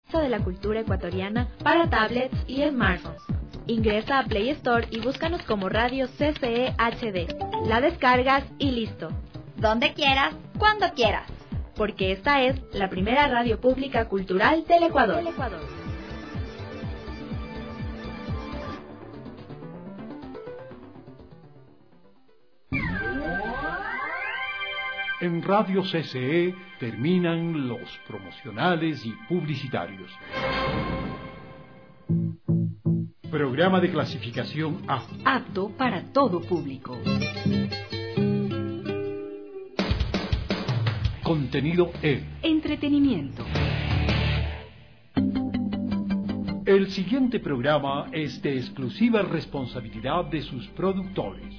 de la cultura ecuatoriana para tablets y smartphones. Ingresa a Play Store y búscanos como Radio CCE HD. La descargas y listo. Donde quieras, cuando quieras. Porque esta es la primera radio pública cultural del Ecuador. En Radio CCE terminan los promocionales y publicitarios. Programa de clasificación A. Apto para todo público. Contenido E. Entretenimiento. El siguiente programa es de exclusiva responsabilidad de sus productores.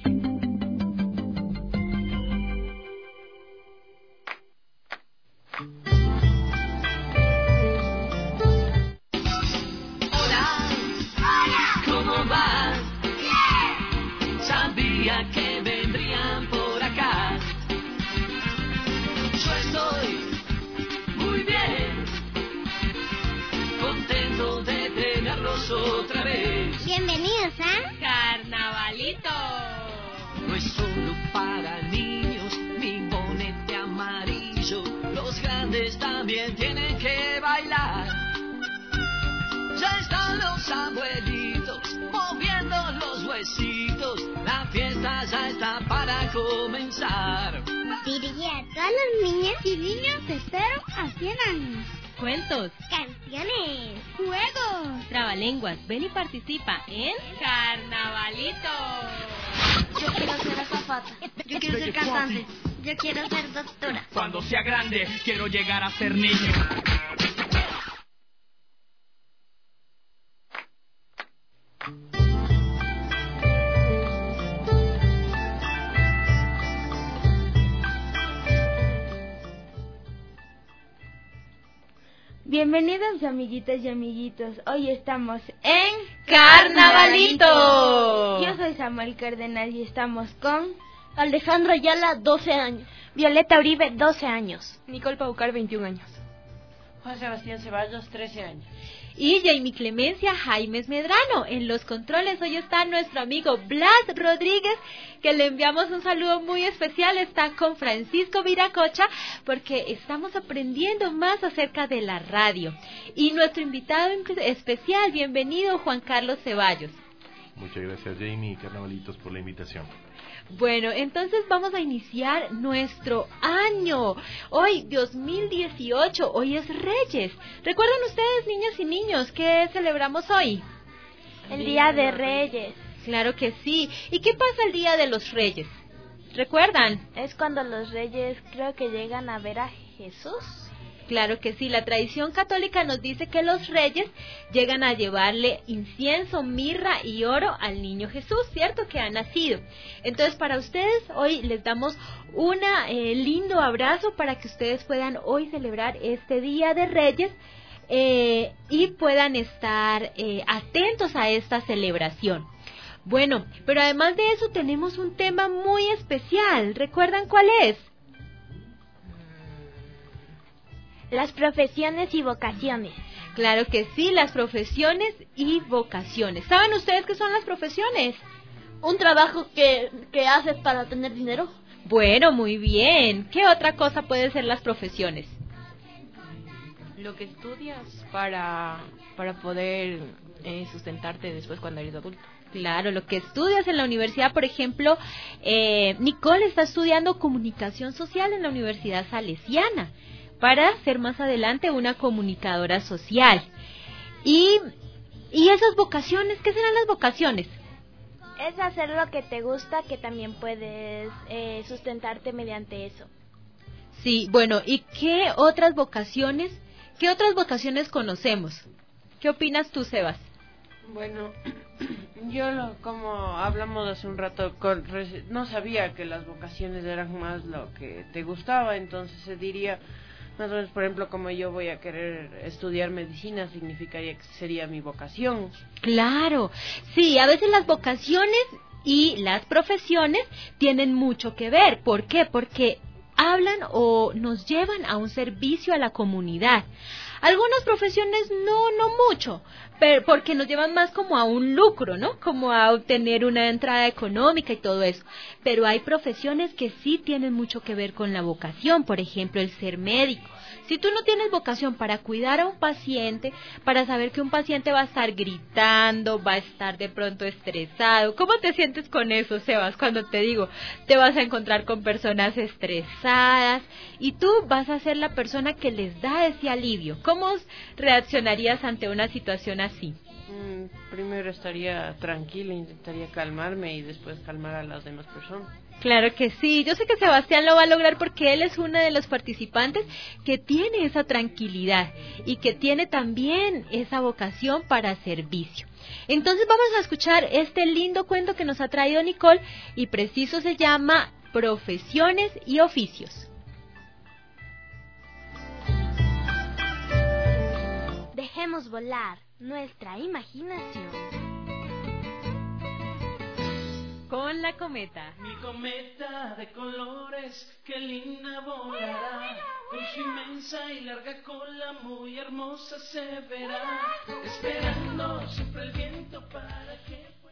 Otra vez. Bienvenidos a Carnavalito. No es solo para niños, mi bonete amarillo. Los grandes también tienen que bailar. Ya están los abuelitos moviendo los huesitos. La fiesta ya está para comenzar. Dirigida a todos los niños y niños de 0 a 100 años. Cuentos, canciones, juegos, trabalenguas. Ven y participa en Carnavalito. Yo quiero ser azafata. Yo quiero ser cantante. Yo quiero ser doctora. Cuando sea grande, quiero llegar a ser niño. Bienvenidos amiguitas y amiguitos, hoy estamos en Carnavalito. Yo soy Samuel Cárdenas y estamos con Alejandra Ayala, 12 años. Violeta Uribe, 12 años. Nicole Paucar, 21 años. Juan Sebastián Ceballos, 13 años. Y Jamie Clemencia Jaimes Medrano. En los controles hoy está nuestro amigo Blas Rodríguez, que le enviamos un saludo muy especial. Está con Francisco Viracocha, porque estamos aprendiendo más acerca de la radio. Y nuestro invitado especial, bienvenido Juan Carlos Ceballos. Muchas gracias Jamie y Carnavalitos por la invitación. Bueno, entonces vamos a iniciar nuestro año. Hoy, 2018, hoy es Reyes. ¿Recuerdan ustedes, niños y niños, qué celebramos hoy? El Día de Reyes. Claro que sí. ¿Y qué pasa el Día de los Reyes? ¿Recuerdan? Es cuando los reyes creo que llegan a ver a Jesús. Claro que sí, la tradición católica nos dice que los reyes llegan a llevarle incienso, mirra y oro al niño Jesús, ¿cierto? Que ha nacido. Entonces, para ustedes, hoy les damos un lindo abrazo para que ustedes puedan hoy celebrar este Día de Reyes y puedan estar atentos a esta celebración. Bueno, pero además de eso tenemos un tema muy especial. ¿Recuerdan cuál es? Las profesiones y vocaciones. Claro que sí, las profesiones y vocaciones. ¿Saben ustedes qué son las profesiones? Un trabajo que haces para tener dinero. Bueno, muy bien. ¿Qué otra cosa pueden ser las profesiones? Lo que estudias para poder sustentarte después cuando eres adulto. Claro, lo que estudias en la universidad, por ejemplo, Nicole está estudiando comunicación social en la Universidad Salesiana, para ser más adelante una comunicadora social. Y esas vocaciones, ¿qué serán las vocaciones? Es hacer lo que te gusta, que también puedes sustentarte mediante eso. Sí, bueno, ¿y qué otras vocaciones conocemos? ¿Qué opinas tú, Sebas? Bueno, yo como hablamos hace un rato, no sabía que las vocaciones eran más lo que te gustaba, entonces se diría... Más o menos, por ejemplo, como yo voy a querer estudiar medicina, significaría que sería mi vocación. Claro, sí, a veces las vocaciones y las profesiones tienen mucho que ver. ¿Por qué? Porque hablan o nos llevan a un servicio a la comunidad, Algunas profesiones no mucho, pero porque nos llevan más como a un lucro, ¿no? Como a obtener una entrada económica y todo eso. Pero hay profesiones que sí tienen mucho que ver con la vocación, por ejemplo, el ser médico. Si tú no tienes vocación para cuidar a un paciente, para saber que un paciente va a estar gritando, va a estar de pronto estresado, ¿cómo te sientes con eso, Sebas? Cuando te digo, te vas a encontrar con personas estresadas y tú vas a ser la persona que les da ese alivio. ¿Cómo reaccionarías ante una situación así? Primero estaría tranquila, intentaría calmarme y después calmar a las demás personas. Claro que sí, yo sé que Sebastián lo va a lograr porque él es uno de los participantes que tiene esa tranquilidad y que tiene también esa vocación para servicio. Entonces vamos a escuchar este lindo cuento que nos ha traído Nicole y preciso se llama Profesiones y Oficios. Dejemos volar nuestra imaginación. Con la cometa. Mi cometa de colores, qué linda volará. Con su inmensa y larga cola, muy hermosa se verá. Esperando siempre el viento para que pueda.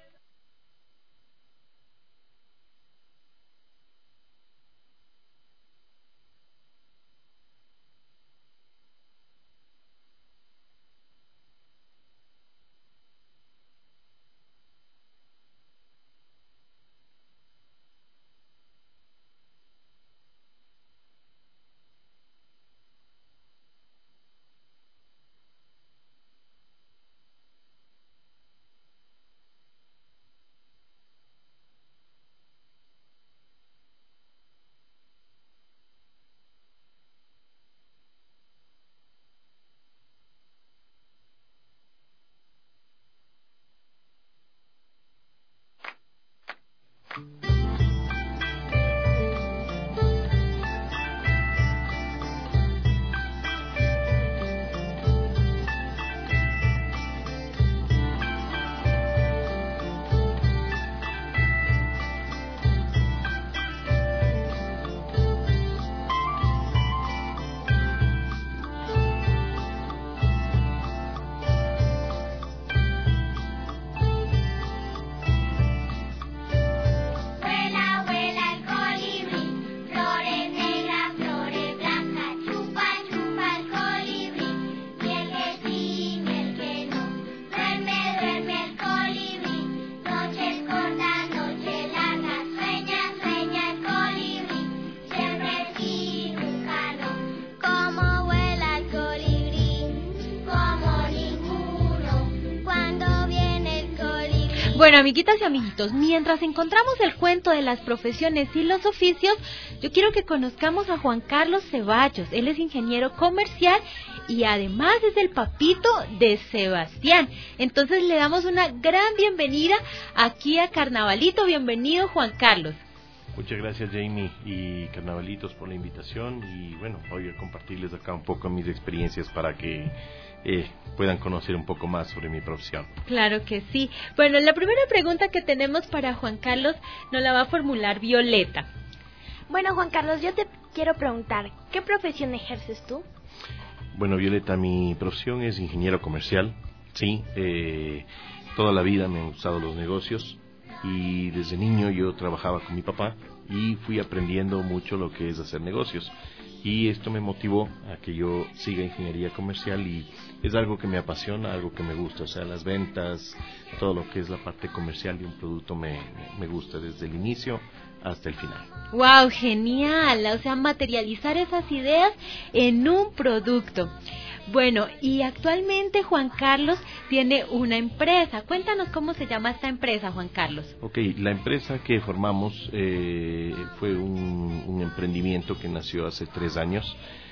Bueno, amiguitas y amiguitos, mientras encontramos el cuento de las profesiones y los oficios, yo quiero que conozcamos a Juan Carlos Ceballos. Él es ingeniero comercial y además es el papito de Sebastián. Entonces le damos una gran bienvenida aquí a Carnavalito. Bienvenido, Juan Carlos. Muchas gracias, Jamie y Carnavalitos, por la invitación y bueno, hoy a compartirles acá un poco mis experiencias para que puedan conocer un poco más sobre mi profesión. Claro que sí. Bueno, la primera pregunta que tenemos para Juan Carlos nos la va a formular Violeta. Bueno, Juan Carlos, yo te quiero preguntar, ¿qué profesión ejerces tú? Bueno, Violeta, mi profesión es ingeniero comercial, sí, toda la vida me han gustado los negocios y desde niño yo trabajaba con mi papá y fui aprendiendo mucho lo que es hacer negocios y esto me motivó a que yo siga ingeniería comercial y es algo que me apasiona, algo que me gusta, o sea, las ventas, todo lo que es la parte comercial de un producto me gusta desde el inicio hasta el final. ¡Wow! Genial, o sea, materializar esas ideas en un producto. Bueno, y actualmente Juan Carlos tiene una empresa. Cuéntanos cómo se llama esta empresa, Juan Carlos. Ok, la empresa que formamos fue un emprendimiento que nació hace 3 años.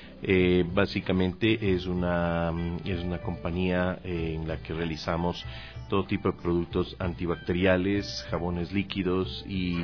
Básicamente es una compañía en la que realizamos todo tipo de productos antibacteriales, jabones líquidos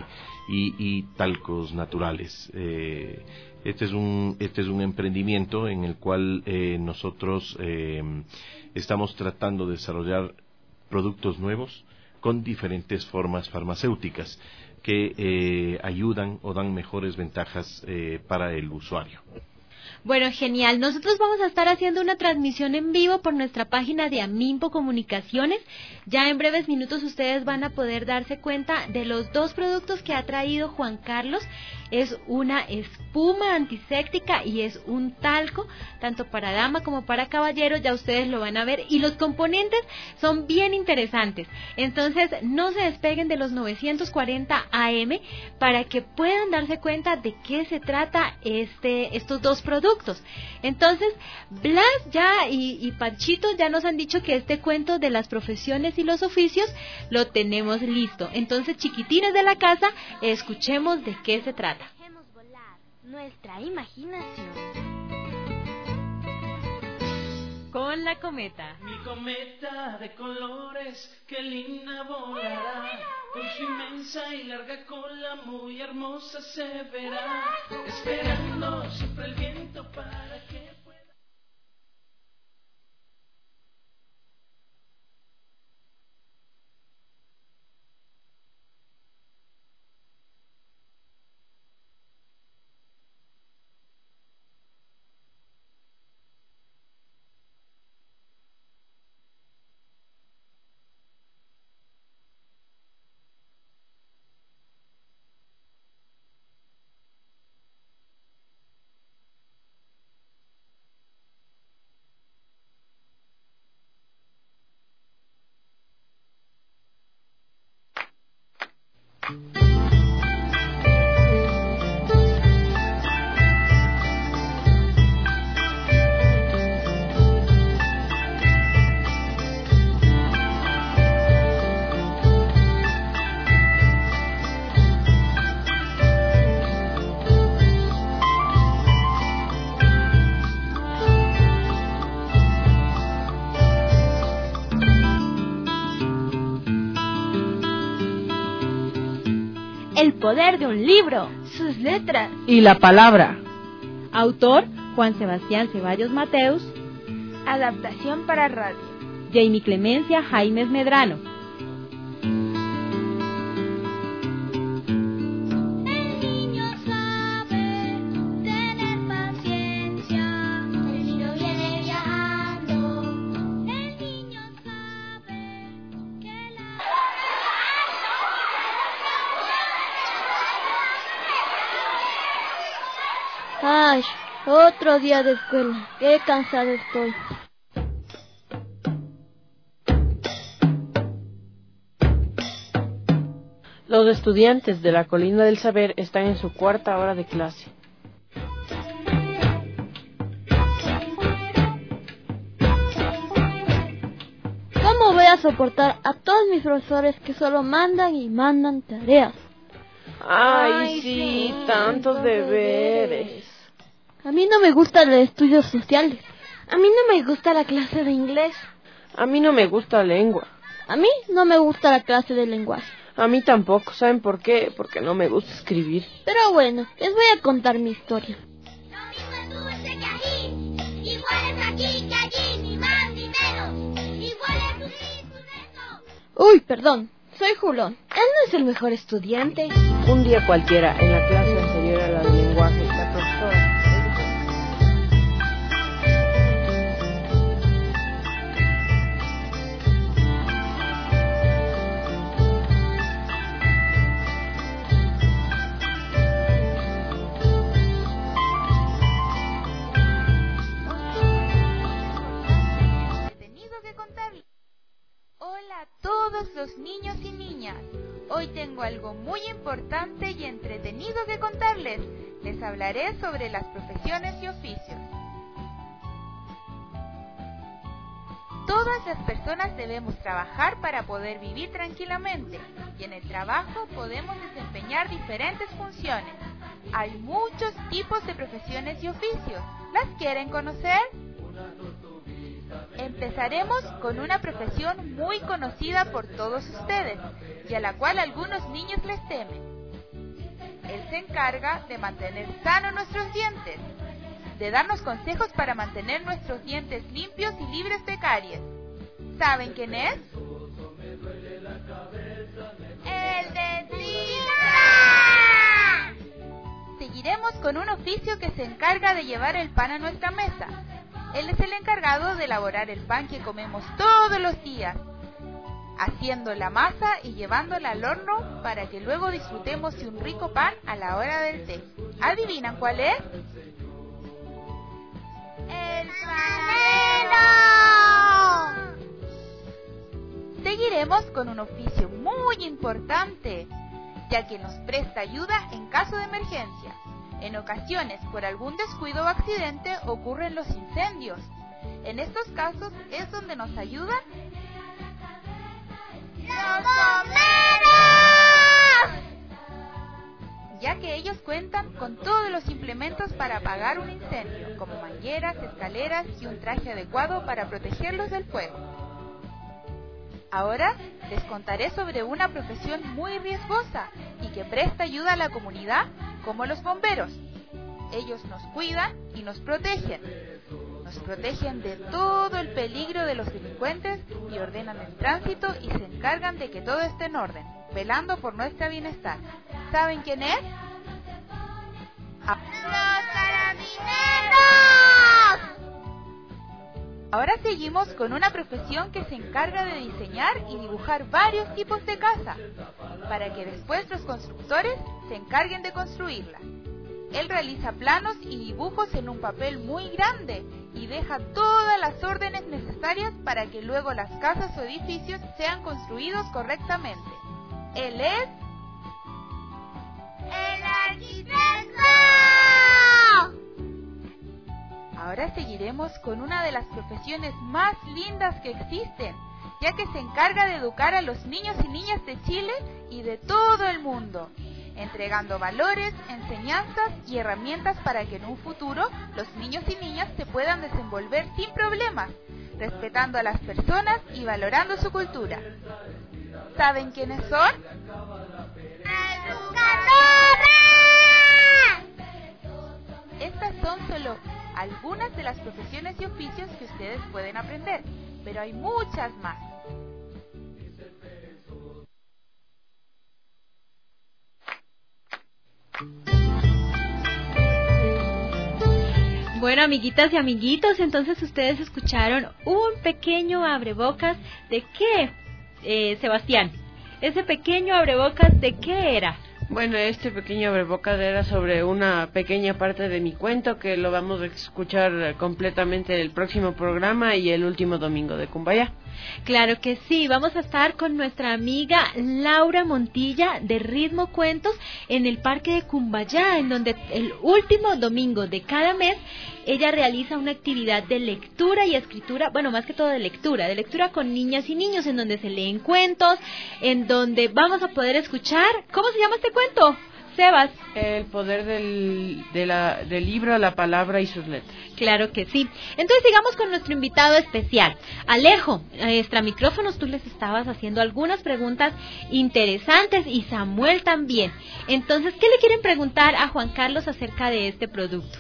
y talcos naturales. Este es un emprendimiento en el cual nosotros estamos tratando de desarrollar productos nuevos con diferentes formas farmacéuticas que ayudan o dan mejores ventajas para el usuario. Bueno, genial. Nosotros vamos a estar haciendo una transmisión en vivo por nuestra página de Amimpo Comunicaciones. Ya en breves minutos ustedes van a poder darse cuenta de los 2 productos que ha traído Juan Carlos. Es una espuma antiséptica y es un talco, tanto para dama como para caballero, ya ustedes lo van a ver. Y los componentes son bien interesantes. Entonces, no se despeguen de los 940 AM para que puedan darse cuenta de qué se trata estos 2 productos. Entonces, Blas ya y Panchito ya nos han dicho que este cuento de las profesiones y los oficios lo tenemos listo. Entonces, chiquitines de la casa, escuchemos de qué se trata. Dejemos volar nuestra imaginación. Con la cometa. Mi cometa de colores, qué linda volará. Con su inmensa y larga cola, muy hermosa se verá. Esperando siempre el viento para que pueda. El poder de un libro, sus letras y la palabra. Autor, Juan Sebastián Ceballos Mateus. Adaptación para radio, Jamie Clemencia Jaimes Medrano. El niño sabe tener paciencia. El niño viene viajando. El niño sabe que la... Ay, otro día de escuela. Qué cansado estoy. Los estudiantes de la Colina del Saber están en su 4ª hora de clase. ¿Cómo voy a soportar a todos mis profesores que solo mandan y mandan tareas? Ay, sí, tantos deberes. A mí no me gustan los estudios sociales. A mí no me gusta la clase de inglés. A mí no me gusta lengua. A mí no me gusta la clase de lenguaje. A mí tampoco, ¿saben por qué? Porque no me gusta escribir. Pero bueno, les voy a contar mi historia. Lo mismo es dulce que ají. Igual es aquí que allí, ni más ni menos. Igual es un eso. Uy, perdón, soy Julón. Él no es el mejor estudiante. Un día cualquiera, en la clase anterior a la de lenguaje, la profesora... Hola a todos los niños y niñas. Hoy tengo algo muy importante y entretenido que contarles. Les hablaré sobre las profesiones y oficios. Todas las personas debemos trabajar para poder vivir tranquilamente, y en el trabajo podemos desempeñar diferentes funciones. Hay muchos tipos de profesiones y oficios. ¿Las quieren conocer? Empezaremos con una profesión muy conocida por todos ustedes y a la cual algunos niños les temen. Él se encarga de mantener sanos nuestros dientes, de darnos consejos para mantener nuestros dientes limpios y libres de caries. ¿Saben quién es? ¡El dentista! seguiremos con un oficio que se encarga de llevar el pan a nuestra mesa. Él es el encargado de elaborar el pan que comemos todos los días, haciendo la masa y llevándola al horno para que luego disfrutemos de un rico pan a la hora del té. ¿Adivinan cuál es? ¡El panadero! Seguiremos con un oficio muy importante, ya que nos presta ayuda en caso de emergencia. En ocasiones, por algún descuido o accidente, ocurren los incendios. En estos casos es donde nos ayudan ¡los bomberos! Ya que ellos cuentan con todos los implementos para apagar un incendio, como mangueras, escaleras y un traje adecuado para protegerlos del fuego. Ahora les contaré sobre una profesión muy riesgosa y que presta ayuda a la comunidad, como los bomberos. Ellos nos cuidan y nos protegen. Nos protegen de todo el peligro de los delincuentes y ordenan el tránsito y se encargan de que todo esté en orden, velando por nuestro bienestar. ¿Saben quién es? ¡Los carabineros! Ahora seguimos con una profesión que se encarga de diseñar y dibujar varios tipos de casa, para que después los constructores se encarguen de construirla. Él realiza planos y dibujos en un papel muy grande y deja todas las órdenes necesarias para que luego las casas o edificios sean construidos correctamente. Él es ¡el arquitecto! Ahora seguiremos con una de las profesiones más lindas que existen, ya que se encarga de educar a los niños y niñas de Chile y de todo el mundo, entregando valores, enseñanzas y herramientas para que en un futuro los niños y niñas se puedan desenvolver sin problemas, respetando a las personas y valorando su cultura. ¿Saben quiénes son? ¡Educadores! Estas son solo algunas de las profesiones y oficios que ustedes pueden aprender, pero hay muchas más. Bueno, amiguitas y amiguitos, entonces ustedes escucharon un pequeño abrebocas de qué, Sebastián. Ese pequeño abrebocas, ¿de qué era? Bueno, este pequeño abrebocas era sobre una pequeña parte de mi cuento que lo vamos a escuchar completamente el próximo programa y el último domingo de Cumbayá. Claro que sí, vamos a estar con nuestra amiga Laura Montilla de Ritmo Cuentos en el Parque de Cumbayá, en donde el último domingo de cada mes ella realiza una actividad de lectura y escritura, bueno, más que todo de lectura con niñas y niños, en donde se leen cuentos, en donde vamos a poder escuchar, ¿cómo se llama este cuento, Sebas? El poder del libro, la palabra y sus letras. Claro que sí. Entonces sigamos con nuestro invitado especial. Alejo, extra micrófonos, tú les estabas haciendo algunas preguntas interesantes y Samuel también. Entonces, ¿qué le quieren preguntar a Juan Carlos acerca de este producto?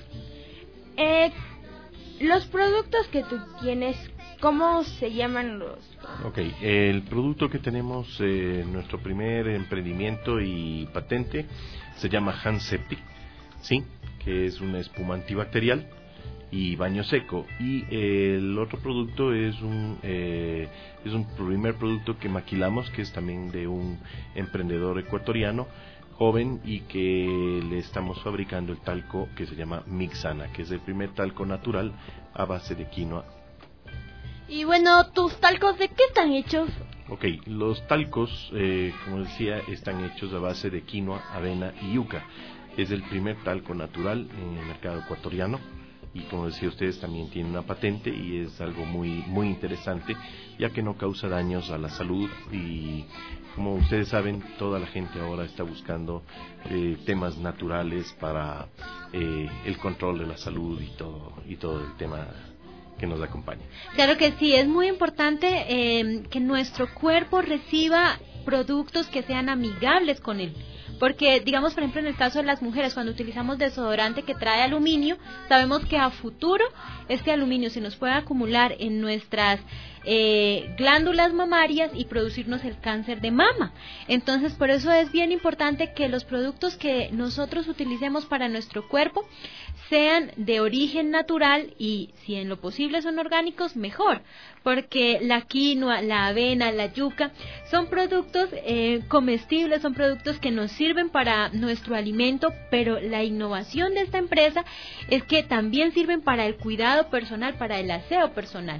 Los productos que tú tienes, ¿cómo se llaman los? Ok, el producto que tenemos, nuestro primer emprendimiento y patente, se llama Handseptic, ¿sí? Que es una espuma antibacterial y baño seco. Y el otro producto es un primer producto que maquilamos, que es también de un emprendedor ecuatoriano, joven, y que le estamos fabricando el talco que se llama Mixana, que es el primer talco natural a base de quinoa. Y bueno, ¿tus talcos de qué están hechos? Ok, los talcos, como decía, están hechos a base de quinoa, avena y yuca. Es el primer talco natural en el mercado ecuatoriano y, como decía ustedes, también tiene una patente y es algo muy, muy interesante, ya que no causa daños a la salud y, como ustedes saben, toda la gente ahora está buscando temas naturales para el control de la salud y todo el tema que nos acompaña. Claro que sí, es muy importante que nuestro cuerpo reciba productos que sean amigables con él. Porque, digamos, por ejemplo, en el caso de las mujeres, cuando utilizamos desodorante que trae aluminio, sabemos que a futuro este aluminio se nos puede acumular en nuestras glándulas mamarias y producirnos el cáncer de mama. Entonces, por eso es bien importante que los productos que nosotros utilicemos para nuestro cuerpo sean de origen natural y, si en lo posible son orgánicos, mejor, porque la quinoa, la avena, la yuca son productos comestibles, son productos que nos sirven para nuestro alimento, pero la innovación de esta empresa es que también sirven para el cuidado personal, para el aseo personal.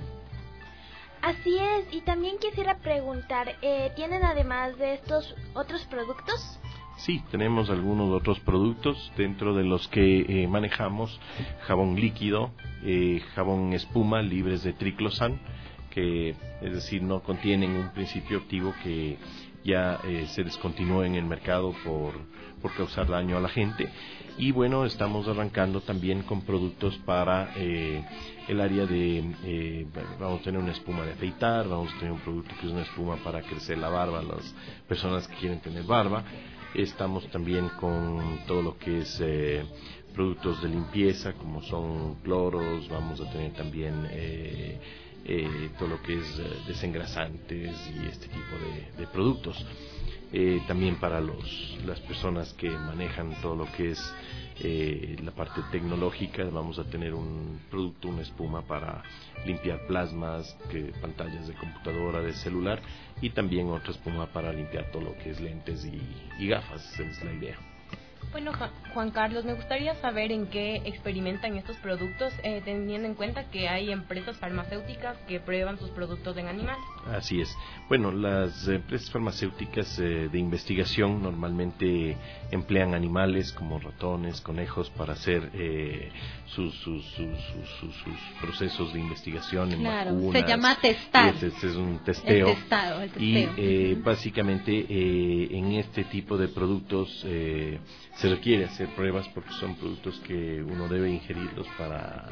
Así es, y también quisiera preguntar, ¿tienen además de estos otros productos? Sí, tenemos algunos otros productos dentro de los que manejamos jabón líquido, jabón espuma libres de triclosan, que es decir, no contienen un principio activo que ya se descontinuó en el mercado por causar daño a la gente. Y bueno, estamos arrancando también con productos para el área de, vamos a tener una espuma de afeitar, vamos a tener un producto que es una espuma para crecer la barba a las personas que quieren tener barba. Estamos también con todo lo que es productos de limpieza, como son cloros, vamos a tener también todo lo que es desengrasantes y este tipo de productos. También para las personas que manejan todo lo que es la parte tecnológica, vamos a tener un producto, una espuma para limpiar plasmas, pantallas de computadora, de celular, y también otra espuma para limpiar todo lo que es lentes y gafas. Esa es la idea. Bueno, Juan Carlos, me gustaría saber en qué experimentan estos productos, teniendo en cuenta que hay empresas farmacéuticas que prueban sus productos en animales. Así es. Bueno, las empresas farmacéuticas de investigación normalmente emplean animales como ratones, conejos para hacer sus procesos de investigación en vacunas. Se llama testar. Este es un testeo. El testeo. Y básicamente en este tipo de productos se requiere hacer pruebas porque son productos que uno debe ingerirlos para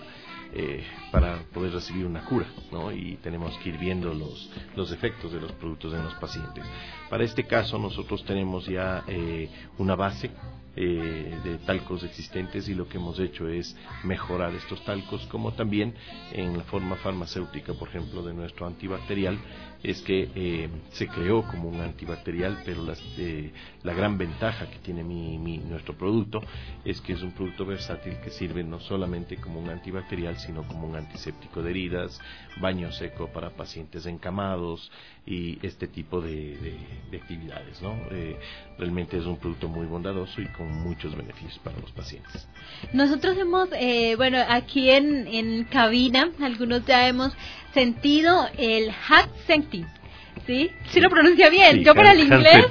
poder recibir una cura, ¿no? Y tenemos que ir viendo los efectos de los productos en los pacientes. Para este caso nosotros tenemos ya una base de talcos existentes, y lo que hemos hecho es mejorar estos talcos, como también en la forma farmacéutica, por ejemplo, de nuestro antibacterial, es que se creó como un antibacterial, pero la gran ventaja que tiene nuestro producto es que es un producto versátil que sirve no solamente como un antibacterial, sino como un antiséptico de heridas, baño seco para pacientes encamados y este tipo de actividades, ¿no? Realmente es un producto muy bondadoso y con muchos beneficios para los pacientes. Nosotros hemos, aquí en cabina, algunos ya hemos sentido el Hack-Sentin, ¿sí? ¿Sí lo pronuncia bien? Sí, yo para el inglés.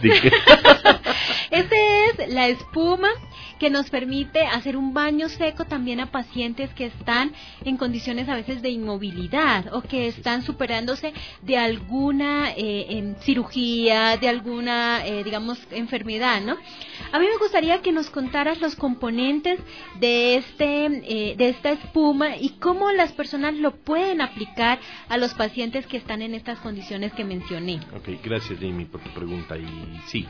Esta es la espuma que nos permite hacer un baño seco también a pacientes que están en condiciones a veces de inmovilidad o que están superándose de alguna cirugía, de alguna, enfermedad, ¿no? A mí me gustaría que nos contaras los componentes de esta espuma y cómo las personas lo pueden aplicar a los pacientes que están en estas condiciones que mencioné. Ok, gracias Jamie por tu pregunta. Y sí,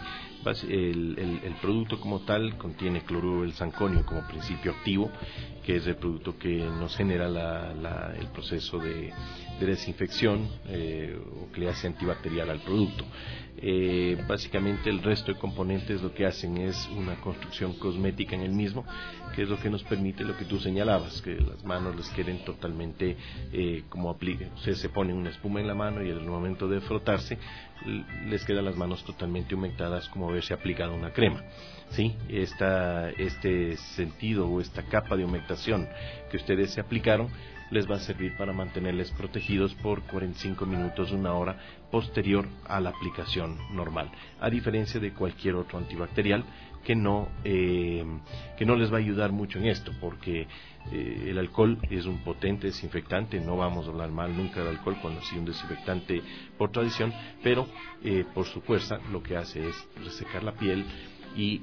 el producto como tal contiene cloruro del zanconio como principio activo, que es el producto que nos genera el proceso de desinfección o que le hace antibacterial al producto. Básicamente el resto de componentes lo que hacen es una construcción cosmética en el mismo, que es lo que nos permite lo que tú señalabas, que las manos les queden totalmente como apliquen. Ustedes se ponen una espuma en la mano y en el momento de frotarse les quedan las manos totalmente humectadas, como haberse aplicado una crema, ¿sí? Este sentido o esta capa de humectación que ustedes se aplicaron les va a servir para mantenerles protegidos por 45 minutos, una hora posterior a la aplicación normal, a diferencia de cualquier otro antibacterial que no les va a ayudar mucho en esto, porque el alcohol es un potente desinfectante. No vamos a hablar mal nunca del alcohol cuando es un desinfectante por tradición, pero por su fuerza lo que hace es resecar la piel y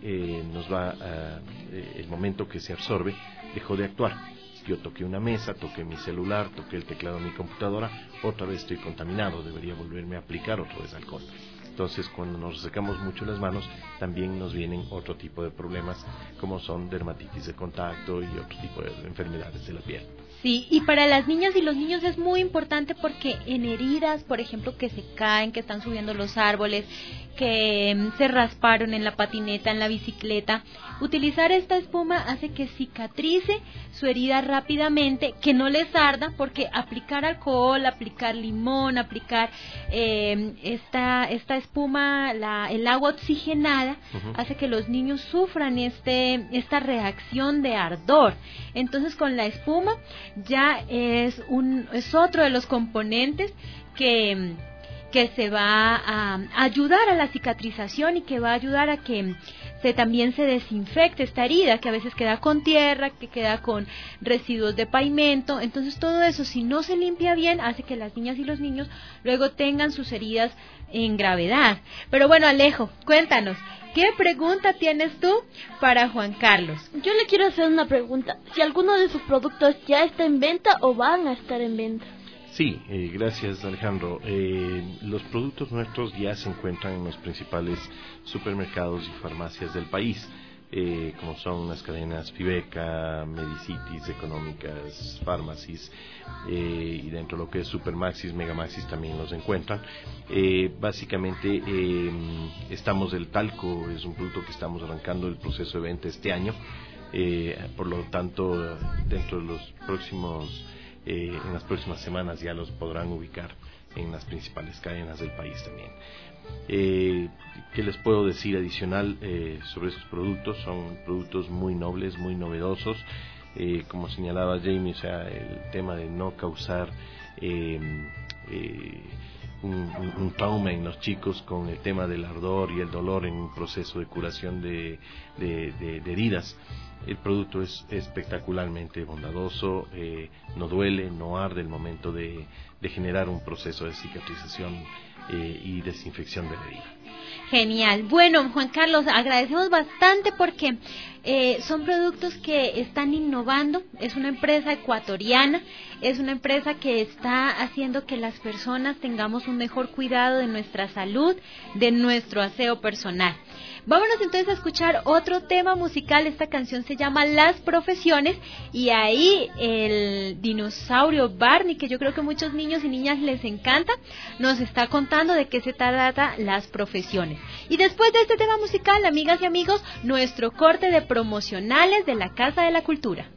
el momento que se absorbe dejó de actuar. Yo toqué una mesa, toqué mi celular, toqué el teclado de mi computadora, otra vez estoy contaminado, debería volverme a aplicar otra vez alcohol. Entonces, cuando nos resecamos mucho las manos, también nos vienen otro tipo de problemas, como son dermatitis de contacto y otro tipo de enfermedades de la piel. Sí, y para las niñas y los niños es muy importante porque en heridas, por ejemplo, que se caen, que están subiendo los árboles, que se rasparon en la patineta, en la bicicleta, utilizar esta espuma hace que cicatrice su herida rápidamente, que no les arda, porque aplicar alcohol, aplicar limón, aplicar esta espuma, el agua oxigenada, hace que los niños sufran esta reacción de ardor. Entonces con la espuma ya es otro de los componentes que se va a ayudar a la cicatrización y que va a ayudar a que también se desinfecte esta herida, que a veces queda con tierra, que queda con residuos de pavimento. Entonces todo eso, si no se limpia bien, hace que las niñas y los niños luego tengan sus heridas en gravedad. Pero bueno, Alejo, cuéntanos, ¿qué pregunta tienes tú para Juan Carlos? Yo le quiero hacer una pregunta. Si alguno de sus productos ya está en venta o van a estar en venta. Sí, gracias Alejandro. Los productos nuestros ya se encuentran en los principales supermercados y farmacias del país, como son las cadenas Fibeca, Medicitis, Económicas, Pharmacies, y dentro de lo que es Supermaxis, Megamaxis también los encuentran. Básicamente estamos del talco, es un producto que estamos arrancando el proceso de venta este año, por lo tanto dentro de los próximos en las próximas semanas ya los podrán ubicar en las principales cadenas del país también. ¿Qué les puedo decir adicional sobre esos productos? Son productos muy nobles, muy novedosos, como señalaba Jamie, o sea, el tema de no causar un trauma en los chicos con el tema del ardor y el dolor en un proceso de curación de heridas. El producto es espectacularmente bondadoso, no duele, no arde el momento de generar un proceso de cicatrización y desinfección de la herida. Genial. Bueno, Juan Carlos, agradecemos bastante porque son productos que están innovando. Es una empresa ecuatoriana, es una empresa que está haciendo que las personas tengamos un mejor cuidado de nuestra salud, de nuestro aseo personal. Vámonos entonces a escuchar otro tema musical. Esta canción se llama Las Profesiones y ahí el dinosaurio Barney, que yo creo que muchos niños y niñas les encanta, nos está contando de qué se trata Las Profesiones. Y después de este tema musical, amigas y amigos, nuestro corte de promocionales de la Casa de la Cultura.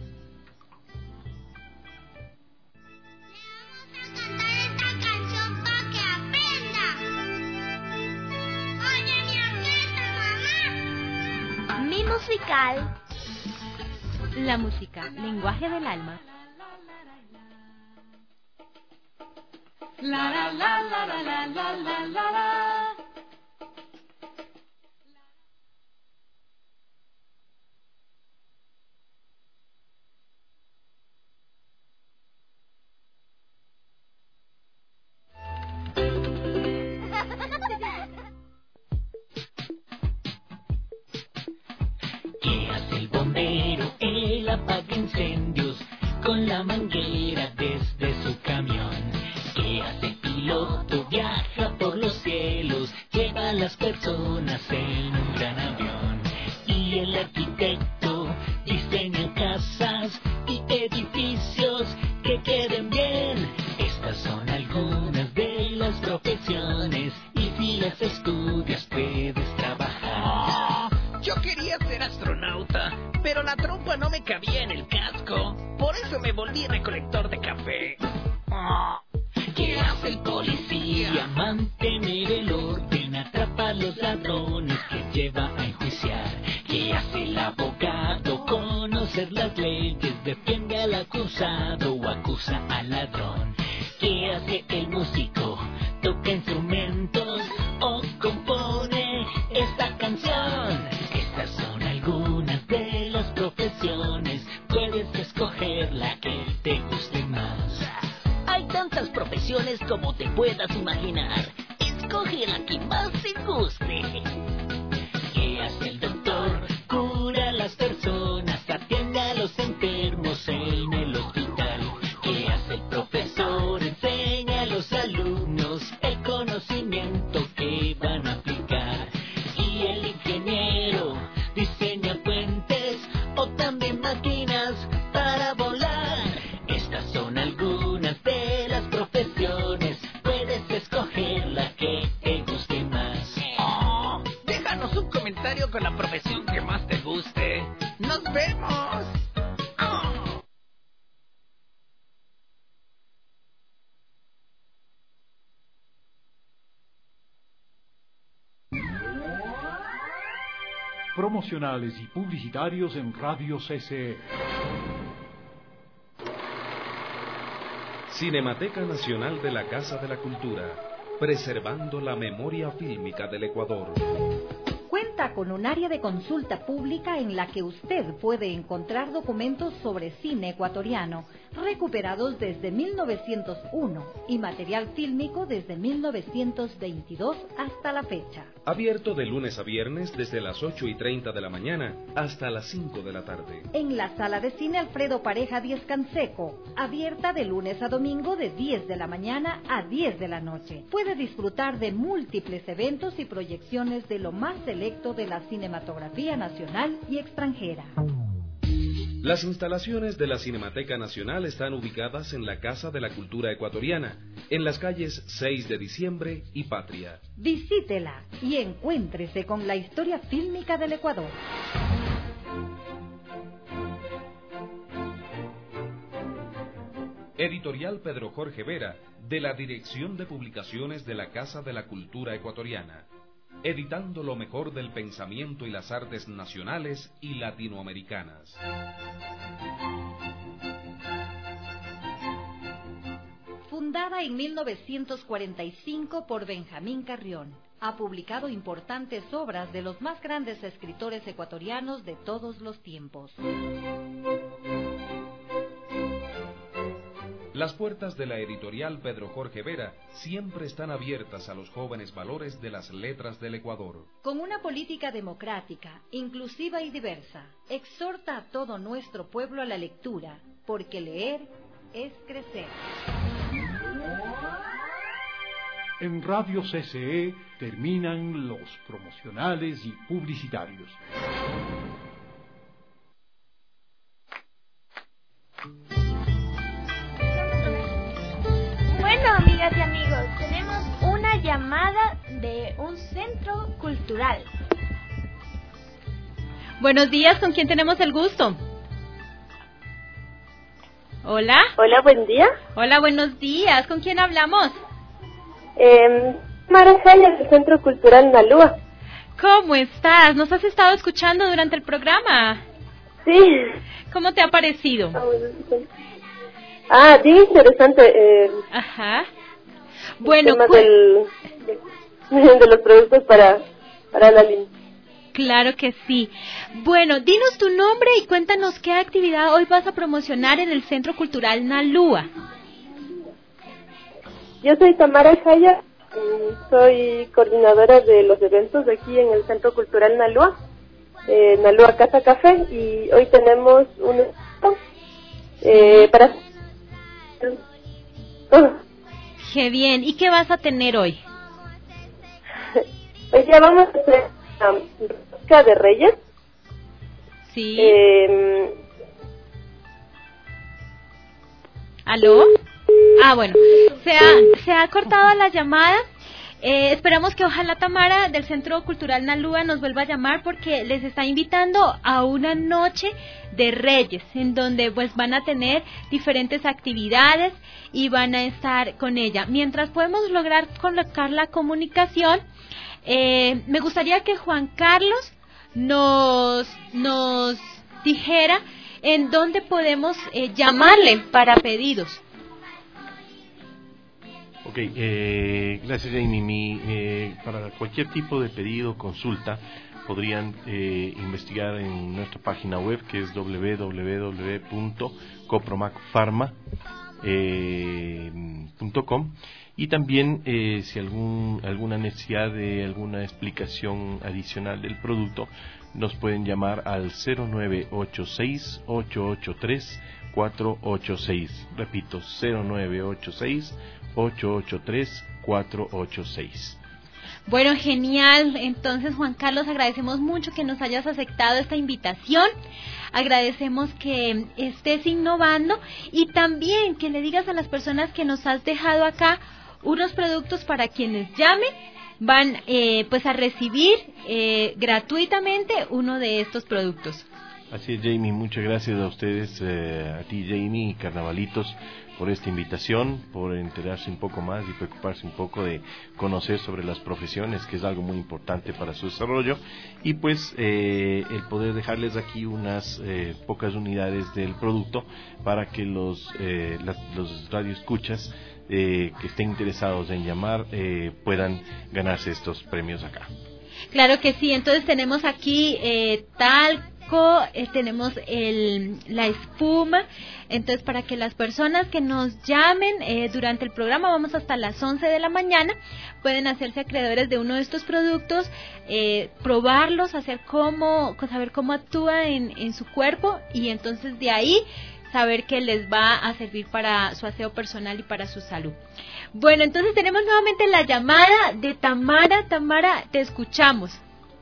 Mi musical. La música, lenguaje del alma. La la la la la la la la la la. ¿Qué hace el bombero? Él apaga incendios con la manguera desde su camión. ¿Qué hace el piloto? Viaja por los cielos, lleva a las personas en un gran avión. Y el arquitecto diseña casas y edificios que queden bien. Estas son algunas de las profesiones y si las estudias puedes trabajar. Yo quería ser astronauta, pero la trompa no me cabía en el casco. Por eso me volví recolector de café. ¿Qué hace el policía? Mantener el orden, atrapar los ladrones que lleva a enjuiciar. ¿Qué hace el abogado? Conocer las leyes, defiende al acusado o acusa al ladrón. ¿Qué hace el músico? Toca instrumentos o compone esta canción. Estas son algunas de las profesiones, puedes escoger la que te guste más. Hay tantas profesiones como te puedas imaginar. Escoge la que más te guste. ¿Qué hace el doctor? Cura a las personas, atiende a los enfermos en el hospital. ¿Qué hace el profesor? Enseña a los alumnos el conocimiento que van a aplicar. Y el ingeniero diseña puentes o también máquinas para volar. aniversario con la profesión que más te guste. ¡Nos vemos! ¡Oh! Promocionales y publicitarios en Radio CCE. Cinemateca Nacional de la Casa de la Cultura, preservando la memoria fílmica del Ecuador. Cuenta con un área de consulta pública en la que usted puede encontrar documentos sobre cine ecuatoriano, recuperados desde 1901 y material fílmico desde 1922 hasta la fecha. Abierto de lunes a viernes desde las 8:30 de la mañana hasta las 5 de la tarde. En la sala de cine Alfredo Pareja 10 Canseco, abierta de lunes a domingo de 10 de la mañana a 10 de la noche. Puede disfrutar de múltiples eventos y proyecciones de lo más selecto de la cinematografía nacional y extranjera. Las instalaciones de la Cinemateca Nacional están ubicadas en la Casa de la Cultura Ecuatoriana, en las calles 6 de Diciembre y Patria. Visítela y encuéntrese con la historia fílmica del Ecuador. Editorial Pedro Jorge Vera, de la Dirección de Publicaciones de la Casa de la Cultura Ecuatoriana. Editando lo mejor del pensamiento y las artes nacionales y latinoamericanas. Fundada en 1945 por Benjamín Carrión, ha publicado importantes obras de los más grandes escritores ecuatorianos de todos los tiempos. Las puertas de la editorial Pedro Jorge Vera siempre están abiertas a los jóvenes valores de las letras del Ecuador. Con una política democrática, inclusiva y diversa, exhorta a todo nuestro pueblo a la lectura, porque leer es crecer. En Radio CCE terminan los promocionales y publicitarios. Bueno, amigas y amigos, tenemos una llamada de un centro cultural. Buenos días, ¿con quién tenemos el gusto? Hola. Hola, buen día. Hola, buenos días, ¿con quién hablamos? Marajaya, del Centro Cultural Nalúa. ¿Cómo estás? ¿Nos has estado escuchando durante el programa? Sí. ¿Cómo te ha parecido? Bien interesante. Ajá. Bueno, el tema de los productos para la línea. Claro que sí. Bueno, dinos tu nombre y cuéntanos qué actividad hoy vas a promocionar en el Centro Cultural Nalúa. Yo soy Tamara Jaya, soy coordinadora de los eventos aquí en el Centro Cultural Nalúa, Nalúa Casa Café, y hoy tenemos un evento para... Qué bien, ¿y qué vas a tener hoy? Hoy ya vamos a hacer rosca de Reyes. Sí. ¿Aló? Bueno, se ha cortado la llamada. Esperamos que ojalá Tamara del Centro Cultural Nalúa nos vuelva a llamar, porque les está invitando a una noche de Reyes, en donde pues van a tener diferentes actividades y van a estar con ella. Mientras podemos lograr colocar la comunicación, me gustaría que Juan Carlos nos dijera en dónde podemos llamarle para pedidos. Ok, gracias Jamie. Para cualquier tipo de pedido o consulta podrían investigar en nuestra página web, que es www.copromacpharma.com, y también si alguna necesidad de alguna explicación adicional del producto, nos pueden llamar al 0986-883-486. Repito, 0986-883-486. Bueno, genial. Entonces, Juan Carlos, agradecemos mucho que nos hayas aceptado esta invitación. Agradecemos que estés innovando y también que le digas a las personas que nos has dejado acá unos productos para quienes llamen van pues a recibir gratuitamente uno de estos productos. Así es, Jamie, muchas gracias a ustedes, a ti, Jamie, y Carnavalitos, por esta invitación, por enterarse un poco más y preocuparse un poco de conocer sobre las profesiones, que es algo muy importante para su desarrollo, y pues el poder dejarles aquí unas pocas unidades del producto para que los radioescuchas que estén interesados en llamar puedan ganarse estos premios acá. Claro que sí, entonces tenemos aquí talco, tenemos la espuma, entonces para que las personas que nos llamen durante el programa, vamos hasta las 11 de la mañana, pueden hacerse acreedores de uno de estos productos, probarlos, saber cómo actúa en su cuerpo, y entonces de ahí saber que les va a servir para su aseo personal y para su salud. Bueno, entonces tenemos nuevamente la llamada de Tamara. Tamara, te escuchamos.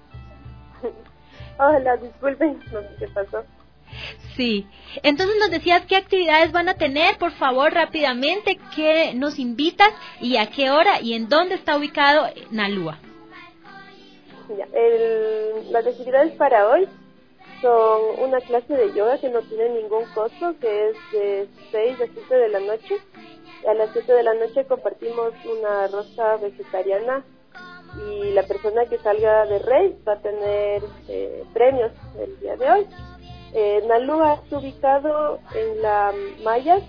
Hola, disculpen, no sé qué pasó. Sí, entonces nos decías qué actividades van a tener, por favor, rápidamente, qué nos invitas y a qué hora y en dónde está ubicado Nalúa. Ya, las actividades para hoy son una clase de yoga que no tiene ningún costo, que es de 6 a 7 de la noche. A las 7 de la noche compartimos una rosa vegetariana y la persona que salga de Rey va a tener premios el día de hoy. Nalúa está ubicado en la Mayas,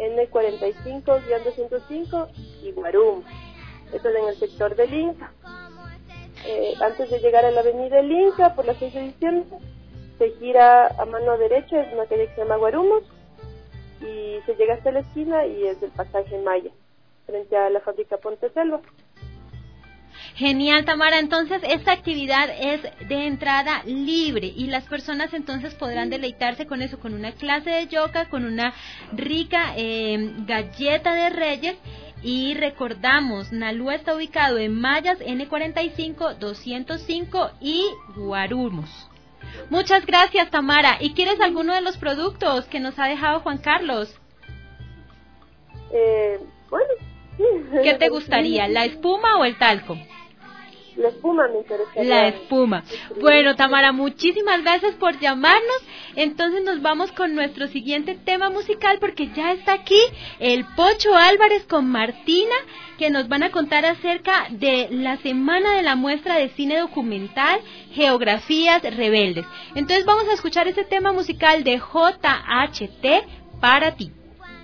N45-205 y Guarum. Esto es en el sector del Inca. Antes de llegar a la avenida del Inca, por la 6 de diciembre, se gira a mano derecha, es una calle que se llama Guarumos, y se llega hasta la esquina y es el pasaje Maya, frente a la fábrica Ponte Selva. Genial, Tamara. Entonces, esta actividad es de entrada libre y las personas entonces podrán deleitarse con eso, con una clase de yoga, con una rica galleta de Reyes. Y recordamos, Nalúa está ubicado en Mayas, N45, 205 y Guarumos. Muchas gracias, Tamara. ¿Y quieres alguno de los productos que nos ha dejado Juan Carlos? Bueno, sí. ¿Qué te gustaría, la espuma o el talco? La espuma me interesaría. La espuma. Bueno, Tamara, muchísimas gracias por llamarnos. Entonces nos vamos con nuestro siguiente tema musical, porque ya está aquí el Pocho Álvarez con Martina, que nos van a contar acerca de la semana de la muestra de cine documental Geografías Rebeldes. Entonces vamos a escuchar este tema musical de JHT para ti.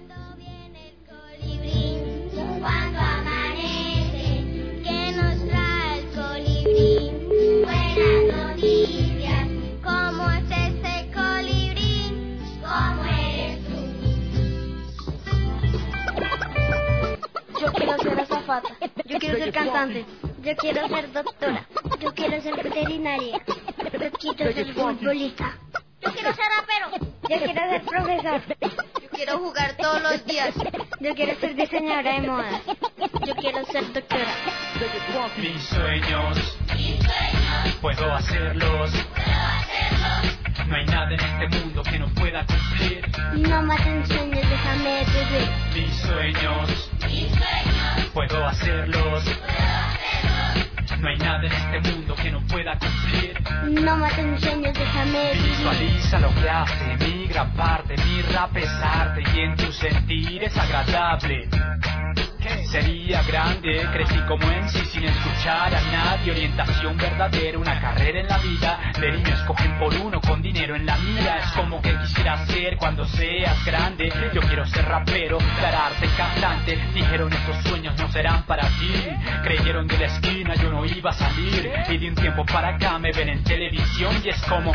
Cuando amanece, que nos trae el colibrí, buenas noticias. ¿Cómo es ese colibrí? ¿Cómo eres tú? Yo quiero ser azafata. Yo quiero ser cantante. Yo quiero ser doctora. Yo quiero ser veterinaria. Yo quiero ser futbolista. Yo quiero ser rapero. Yo quiero ser profesor. Yo quiero jugar todos los días. Yo quiero ser diseñadora de modas. Yo quiero ser doctora. Mis sueños, puedo hacerlos. No hay nada en este mundo que no pueda cumplir. No maten sueños, déjame vivir. Mis sueños, puedo hacerlos. No hay nada en este mundo que no pueda cumplir. No maten sueños, déjame vivir. Visualiza lo que hace mi gran parte. Mi rap es arte y en tu sentir es agradable. Sería grande, crecí como en sí sin escuchar a nadie. Orientación verdadera, una carrera en la vida. De niño escogen por uno con dinero en la mira. Es como que quisiera ser cuando seas grande. Yo quiero ser rapero, dar arte, cantante. Dijeron estos sueños no serán para ti. Creyeron de la esquina yo no iba a salir. Y de un tiempo para acá me ven en televisión y es como...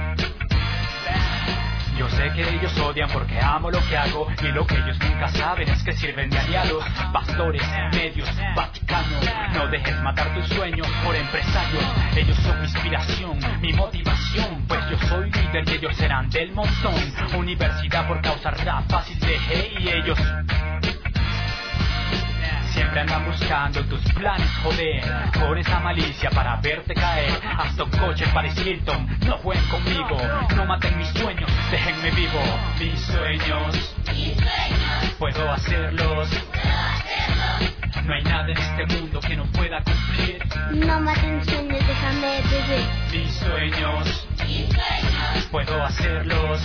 Yo sé que ellos odian porque amo lo que hago. Y lo que ellos nunca saben es que sirven de aliados. Pastores, medios, Vaticano. No dejes matar tus sueños por empresarios. Ellos son mi inspiración, mi motivación. Pues yo soy líder y ellos serán del montón. Universidad por causar rap fácil dejé y ellos... Siempre andan buscando tus planes, joder. Con esa malicia para verte caer. Hasta un coche en Paris Hilton. No jueguen conmigo, no maten mis sueños, déjenme vivo. Mis sueños, puedo hacerlos. No hay nada en este mundo que no pueda cumplir. No maten sueños, déjame vivir. Mis sueños, puedo hacerlos.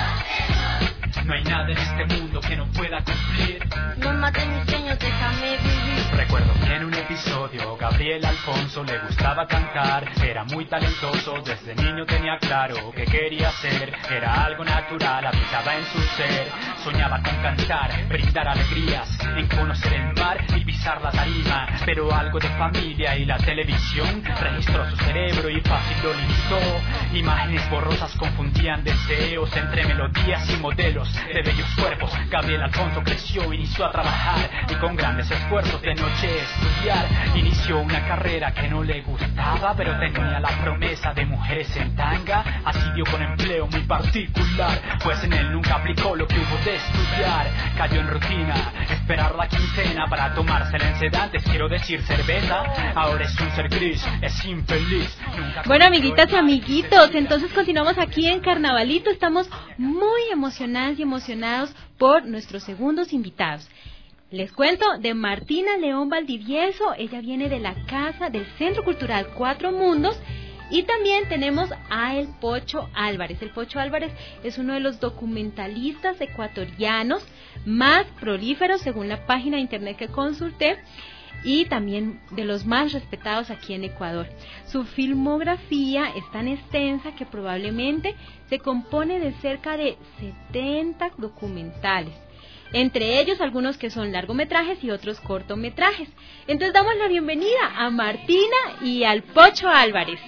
No hay nada en este mundo que no pueda cumplir. No maten mis sueños, déjame vivir. Recuerdo bien un episodio, Gabriel Alfonso le gustaba cantar, era muy talentoso, desde niño tenía claro que quería ser, era algo natural, habitaba en su ser, soñaba con cantar, brindar alegrías, en conocer el mar y pisar la tarima, pero algo de familia y la televisión registró su cerebro y fácil lo limitó, imágenes borrosas confundían deseos entre melodías y modelos de bellos cuerpos. Gabriel Alfonso creció, inició a trabajar y con grandes esfuerzos de noche estudiar. Inició una carrera que no le gustaba, pero tenía la promesa de mujeres en tanga. Así dio con empleo muy particular, pues en él nunca aplicó lo que hubo de estudiar. Cayó en rutina, esperar la quincena para tomársela en sedantes, quiero decir cerveza. Ahora es un ser gris, es infeliz. Bueno, amiguitas y amiguitos, entonces continuamos aquí en Carnavalito. Estamos muy emocionadas y emocionados por nuestros segundos invitados. Les cuento de Martina León Valdivieso. Ella viene de la casa del Centro Cultural Cuatro Mundos. Y también tenemos a el Pocho Álvarez. El Pocho Álvarez es uno de los documentalistas ecuatorianos más prolíferos según la página de internet que consulté, y también de los más respetados aquí en Ecuador. Su filmografía es tan extensa que probablemente se compone de cerca de 70 documentales, entre ellos algunos que son largometrajes y otros cortometrajes. Entonces damos la bienvenida a Martina y al Pocho Álvarez.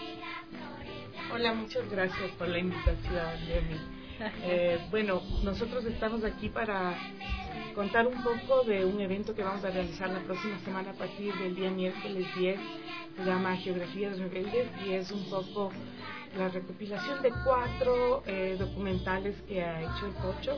Hola, muchas gracias por la invitación, Demi. Bueno, nosotros estamos aquí para contar un poco de un evento que vamos a realizar la próxima semana a partir del día miércoles 10, se llama Geografías Rebeldes, y es un poco la recopilación de 4 documentales que ha hecho el Pocho.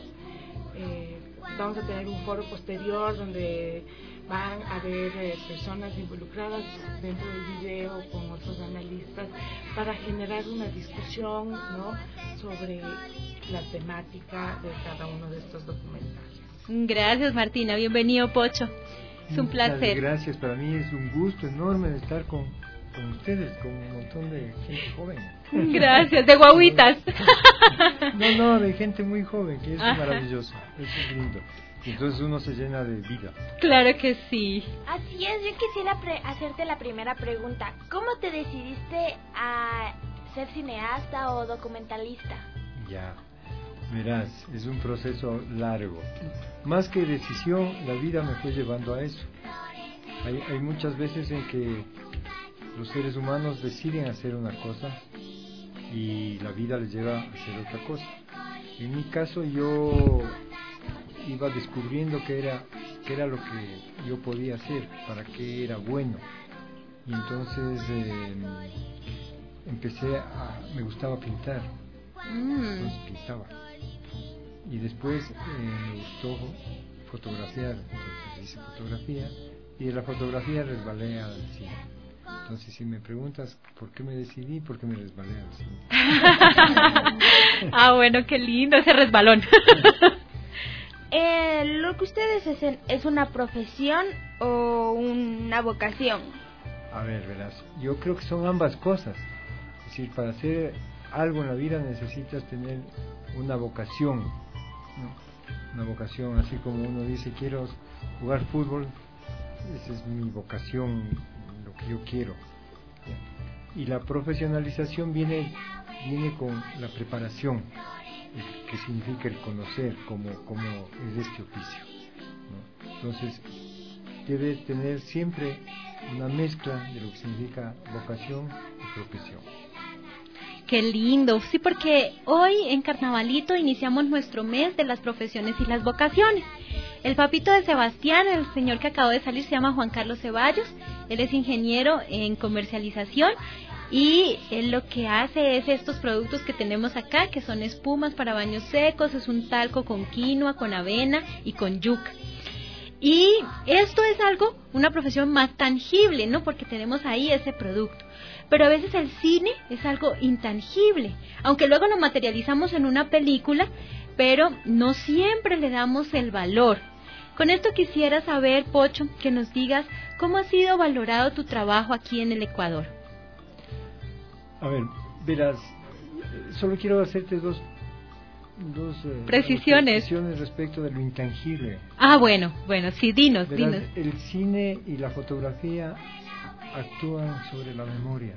Vamos a tener un foro posterior donde van a haber personas involucradas dentro del video con otros analistas para generar una discusión, ¿no?, sobre la temática de cada uno de estos documentales. Gracias, Martina. Bienvenido, Pocho. Es un placer. Gracias, para mí es un gusto enorme de estar con ustedes, con un montón de gente joven. Gracias, de guaguitas. No, de gente muy joven, que es maravilloso, eso es lindo. Entonces uno se llena de vida. Claro que sí. Así es, yo quisiera hacerte la primera pregunta. ¿Cómo te decidiste a ser cineasta o documentalista? Ya, verás, es un proceso largo. Más que decisión, la vida me fue llevando a eso. Hay muchas veces en que los seres humanos deciden hacer una cosa y la vida les lleva a hacer otra cosa. En mi caso yo iba descubriendo qué era lo que yo podía hacer, para qué era bueno, y entonces me gustaba pintar, entonces pintaba, y después me gustó fotografiar, entonces hice fotografía, y de la fotografía resbalé al cine. Entonces, si me preguntas por qué me decidí, porque me resbalé al cine. Bueno, qué lindo ese resbalón. ¿Lo que ustedes hacen es una profesión o una vocación? A ver, verás, yo creo que son ambas cosas. Es decir, para hacer algo en la vida necesitas tener una vocación, ¿no? Una vocación, así como uno dice, quiero jugar fútbol, esa es mi vocación, lo que yo quiero. Y la profesionalización viene con la preparación, que significa el conocer cómo es este oficio, ¿no? Entonces debe tener siempre una mezcla de lo que significa vocación y profesión. Qué lindo, sí, porque hoy en Carnavalito iniciamos nuestro mes de las profesiones y las vocaciones. El papito de Sebastián, el señor que acabó de salir, se llama Juan Carlos Ceballos. Él es ingeniero en comercialización y él lo que hace es estos productos que tenemos acá, que son espumas para baños secos, es un talco con quinoa, con avena y con yuca. Y esto es algo, una profesión más tangible, ¿no? Porque tenemos ahí ese producto. Pero a veces el cine es algo intangible, aunque luego lo materializamos en una película, pero no siempre le damos el valor. Con esto quisiera saber, Pocho, que nos digas ¿cómo ha sido valorado tu trabajo aquí en el Ecuador? A ver, verás, solo quiero hacerte dos precisiones respecto de lo intangible. Bueno, sí, dinos. El cine y la fotografía actúan sobre la memoria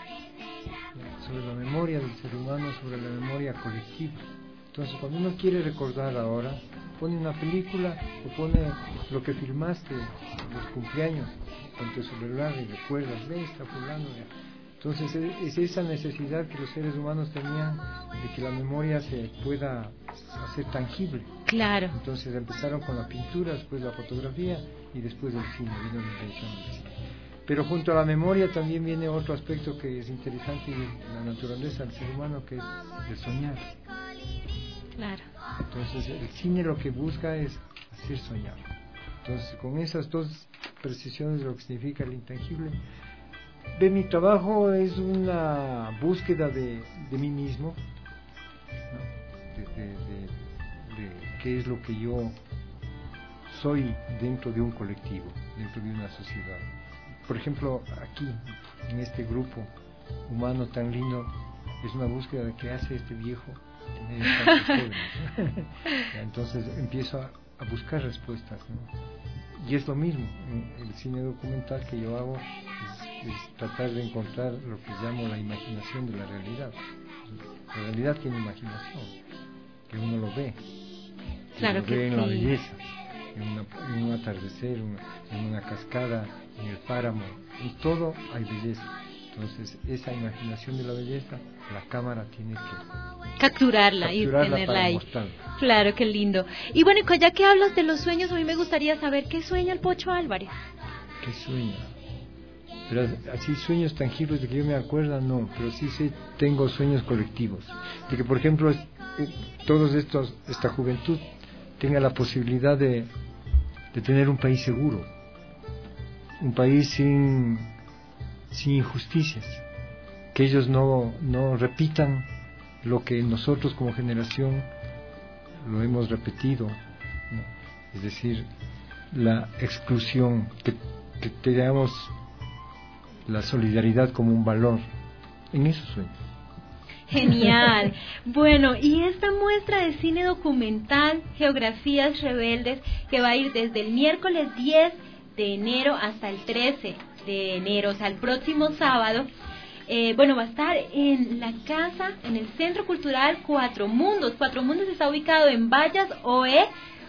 del ser humano, sobre la memoria colectiva. Entonces, cuando uno quiere recordar ahora, pone una película o pone lo que filmaste, los cumpleaños, con tu celular y recuerdas, ve, está fulano. Entonces es esa necesidad que los seres humanos tenían de que la memoria se pueda hacer tangible. Claro. Entonces empezaron con la pintura, después la fotografía y después el cine, vino la invención del cine. Pero junto a la memoria también viene otro aspecto que es interesante en la naturaleza del ser humano, que es el soñar. Claro. Entonces el cine lo que busca es hacer soñar. Entonces con esas dos precisiones de lo que significa el intangible, de mi trabajo es una búsqueda de mí mismo, ¿no? de qué es lo que yo soy dentro de un colectivo, dentro de una sociedad. Por ejemplo, aquí, en este grupo humano tan lindo, es una búsqueda de qué hace este viejo tener tantos jóvenes. Entonces empiezo a buscar respuestas, ¿no? Y es lo mismo, el cine documental que yo hago es tratar de encontrar lo que llamo la imaginación de la realidad. La realidad tiene imaginación, que uno lo ve, claro lo que ve en sí. la belleza, en un atardecer, en una cascada, en el páramo, en todo hay belleza. Entonces esa imaginación de la belleza, la cámara tiene que capturarla y tenerla ahí. Mostrarla. Claro, qué lindo. Y bueno, ya que hablas de los sueños, a mí me gustaría saber qué sueña el Pocho Álvarez. ¿Qué sueña? Pero así sueños tangibles de que yo me acuerdo, no, pero sí tengo sueños colectivos. De que, por ejemplo, esta juventud tenga la posibilidad de tener un país seguro, un país sin injusticias, que ellos no repitan lo que nosotros como generación lo hemos repetido, ¿no? Es decir, la exclusión, que tengamos la solidaridad como un valor. En eso sueño. Genial. Bueno, y esta muestra de cine documental, Geografías Rebeldes, que va a ir desde el miércoles 10 de enero hasta el 13 de enero, o sea, el próximo sábado, va a estar en la casa, en el Centro Cultural Cuatro Mundos. Cuatro Mundos está ubicado en Vallas OE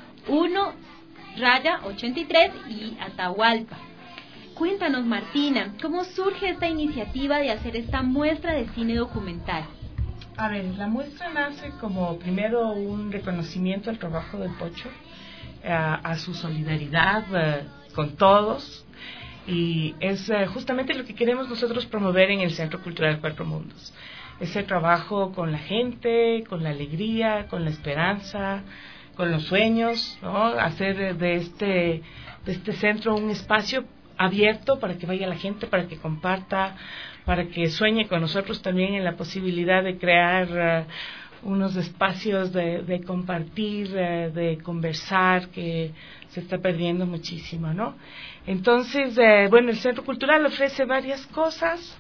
1-83 y Atahualpa. Cuéntanos, Martina, ¿cómo surge esta iniciativa de hacer esta muestra de cine documental? A ver, la muestra nace como primero un reconocimiento al trabajo del Pocho, a su solidaridad con todos, y es justamente lo que queremos nosotros promover en el Centro Cultural Cuatro Mundos. Ese trabajo con la gente, con la alegría, con la esperanza, con los sueños, ¿no? Hacer de este centro un espacio abierto para que vaya la gente, para que comparta, para que sueñe con nosotros también en la posibilidad de crear unos espacios de compartir, de conversar, que se está perdiendo muchísimo, ¿no? Entonces, el Centro Cultural ofrece varias cosas.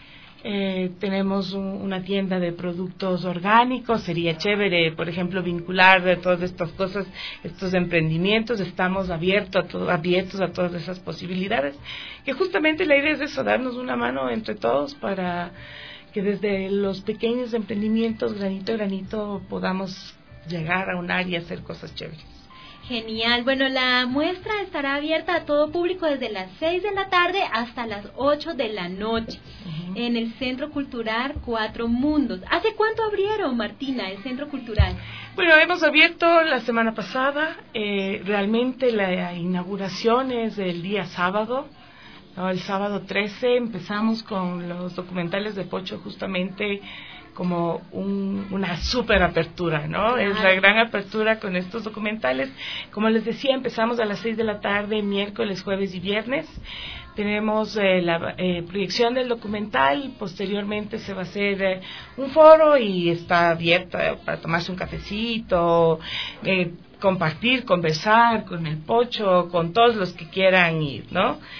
Tenemos una tienda de productos orgánicos. Sería chévere, por ejemplo, vincular de todas estas cosas, estos emprendimientos. Estamos abiertos a todas esas posibilidades, que justamente la idea es eso, darnos una mano entre todos para que desde los pequeños emprendimientos, granito a granito, podamos llegar a un área y hacer cosas chéveres. Genial. Bueno, la muestra estará abierta a todo público desde las 6 de la tarde hasta las 8 de la noche en el Centro Cultural Cuatro Mundos. ¿Hace cuánto abrieron, Martina, el Centro Cultural? Bueno, hemos abierto la semana pasada. Realmente la inauguración es el día sábado, ¿no? El sábado 13 empezamos con los documentales de Pocho, justamente como una super apertura, ¿no? Claro. Es la gran apertura con estos documentales. Como les decía, empezamos a las 6 de la tarde, miércoles, jueves y viernes. Tenemos la proyección del documental. Posteriormente se va a hacer un foro y está abierta para tomarse un cafecito, compartir, conversar con el Pocho, con todos los que quieran ir, ¿no?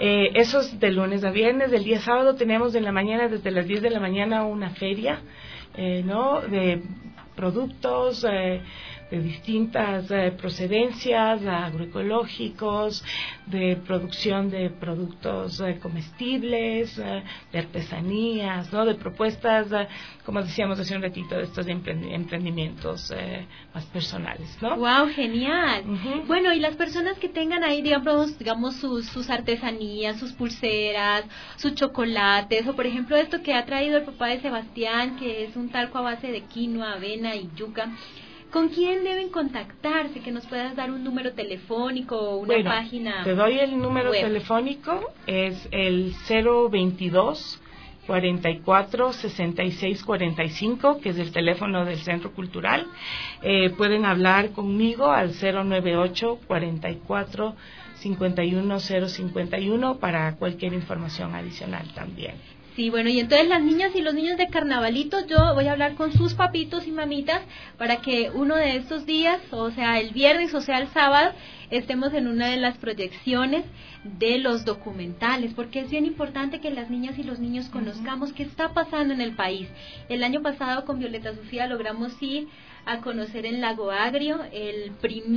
Eso es de lunes a viernes. El día sábado tenemos en la mañana, desde las 10 de la mañana, una feria, ¿no? De productos, de distintas procedencias, agroecológicos, de producción de productos comestibles, de artesanías, ¿no? De propuestas, como decíamos hace un ratito, de estos emprendimientos más personales, ¿no? ¡Wow! ¡Genial! Bueno, y las personas que tengan ahí, digamos sus artesanías, sus pulseras, sus chocolates, o por ejemplo esto que ha traído el papá de Sebastián, que es un talco a base de quinoa, avena y yuca, ¿con quién deben contactarse? Que nos puedas dar un número telefónico o una página. Te doy el número web. telefónico, es el 022 44 66 45, que es el teléfono del Centro Cultural. Pueden hablar conmigo al 098 44 51 051 para cualquier información adicional también. Sí, bueno, y entonces las niñas y los niños de Carnavalito, yo voy a hablar con sus papitos y mamitas para que uno de estos días, o sea el viernes o sea el sábado, estemos en una de las proyecciones de los documentales, porque es bien importante que las niñas y los niños conozcamos qué está pasando en el país. El año pasado con Violeta Sofía logramos ir a conocer en Lago Agrio el